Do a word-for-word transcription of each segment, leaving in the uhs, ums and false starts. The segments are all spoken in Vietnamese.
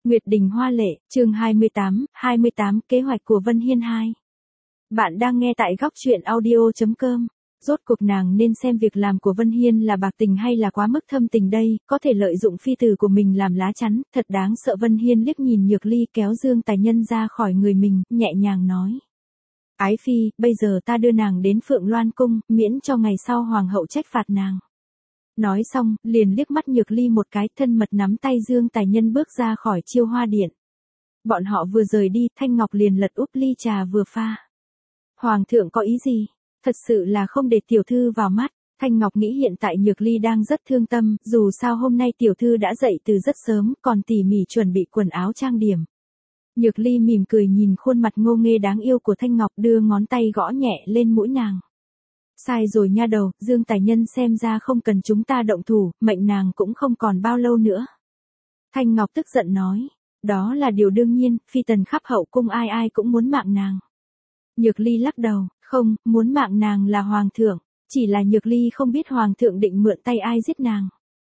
Nguyệt Đình Hoa Lệ, chương hai mươi tám, hai mươi tám, kế hoạch của Vân Hiên hai. Bạn đang nghe tại góc truyện audio chấm com. Rốt cuộc nàng nên xem việc làm của Vân Hiên là bạc tình hay là quá mức thâm tình đây, có thể lợi dụng phi tử của mình làm lá chắn, thật đáng sợ. Vân Hiên liếc nhìn Nhược Ly kéo Dương Tài Nhân ra khỏi người mình, nhẹ nhàng nói. Ái phi, bây giờ ta đưa nàng đến Phượng Loan Cung, miễn cho ngày sau hoàng hậu trách phạt nàng. Nói xong, liền liếc mắt Nhược Ly một cái, thân mật nắm tay Dương Tài Nhân bước ra khỏi Chiêu Hoa Điện. Bọn họ vừa rời đi, Thanh Ngọc liền lật úp ly trà vừa pha. Hoàng thượng có ý gì? Thật sự là không để tiểu thư vào mắt. Thanh Ngọc nghĩ hiện tại Nhược Ly đang rất thương tâm, dù sao hôm nay tiểu thư đã dậy từ rất sớm, còn tỉ mỉ chuẩn bị quần áo trang điểm. Nhược Ly mỉm cười nhìn khuôn mặt ngô nghê đáng yêu của Thanh Ngọc, đưa ngón tay gõ nhẹ lên mũi nàng. Sai rồi nha đầu, Dương Tài Nhân xem ra không cần chúng ta động thủ, mệnh nàng cũng không còn bao lâu nữa. Thanh Ngọc tức giận nói, đó là điều đương nhiên, phi tần khắp hậu cung ai ai cũng muốn mạng nàng. Nhược Ly lắc đầu, không, muốn mạng nàng là hoàng thượng, chỉ là Nhược Ly không biết hoàng thượng định mượn tay ai giết nàng.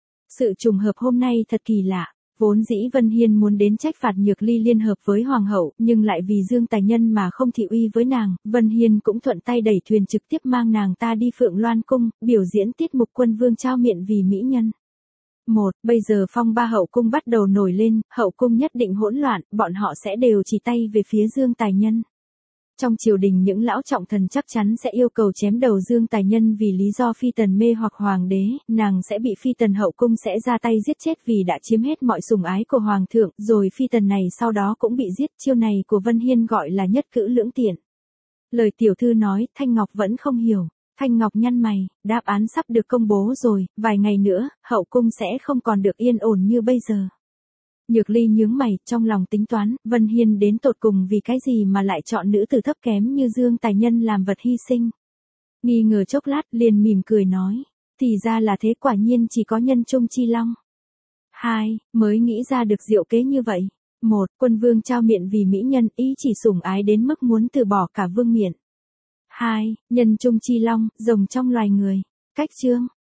Sự trùng hợp hôm nay thật kỳ lạ. Vốn dĩ Vân Hiên muốn đến trách phạt Nhược Ly liên hợp với hoàng hậu, nhưng lại vì Dương Tài Nhân mà không thị uy với nàng, Vân Hiên cũng thuận tay đẩy thuyền trực tiếp mang nàng ta đi Phượng Loan Cung, biểu diễn tiết mục quân vương trao miệng vì mỹ nhân. Một, bây giờ phong ba hậu cung bắt đầu nổi lên, hậu cung nhất định hỗn loạn, bọn họ sẽ đều chỉ tay về phía Dương Tài Nhân. Trong triều đình những lão trọng thần chắc chắn sẽ yêu cầu chém đầu Dương Tài Nhân vì lý do phi tần mê hoặc hoàng đế, nàng sẽ bị phi tần hậu cung sẽ ra tay giết chết vì đã chiếm hết mọi sủng ái của hoàng thượng, rồi phi tần này sau đó cũng bị giết. Chiêu này của Vân Hiên gọi là nhất cử lưỡng tiện. Lời tiểu thư nói, Thanh Ngọc vẫn không hiểu. Thanh Ngọc nhăn mày, đáp án sắp được công bố rồi, vài ngày nữa, hậu cung sẽ không còn được yên ổn như bây giờ. Nhược Ly nhướng mày, trong lòng tính toán, Vân Hiên đến tột cùng vì cái gì mà lại chọn nữ tử thấp kém như Dương Tài Nhân làm vật hy sinh. Nghi ngờ chốc lát, liền mỉm cười nói, thì ra là thế, quả nhiên chỉ có nhân trung chi long. Hai, mới nghĩ ra được diệu kế như vậy. Một, quân vương trao miệng vì mỹ nhân, ý chỉ sủng ái đến mức muốn từ bỏ cả vương miện. Hai, nhân trung chi long, rồng trong loài người. Cách chương.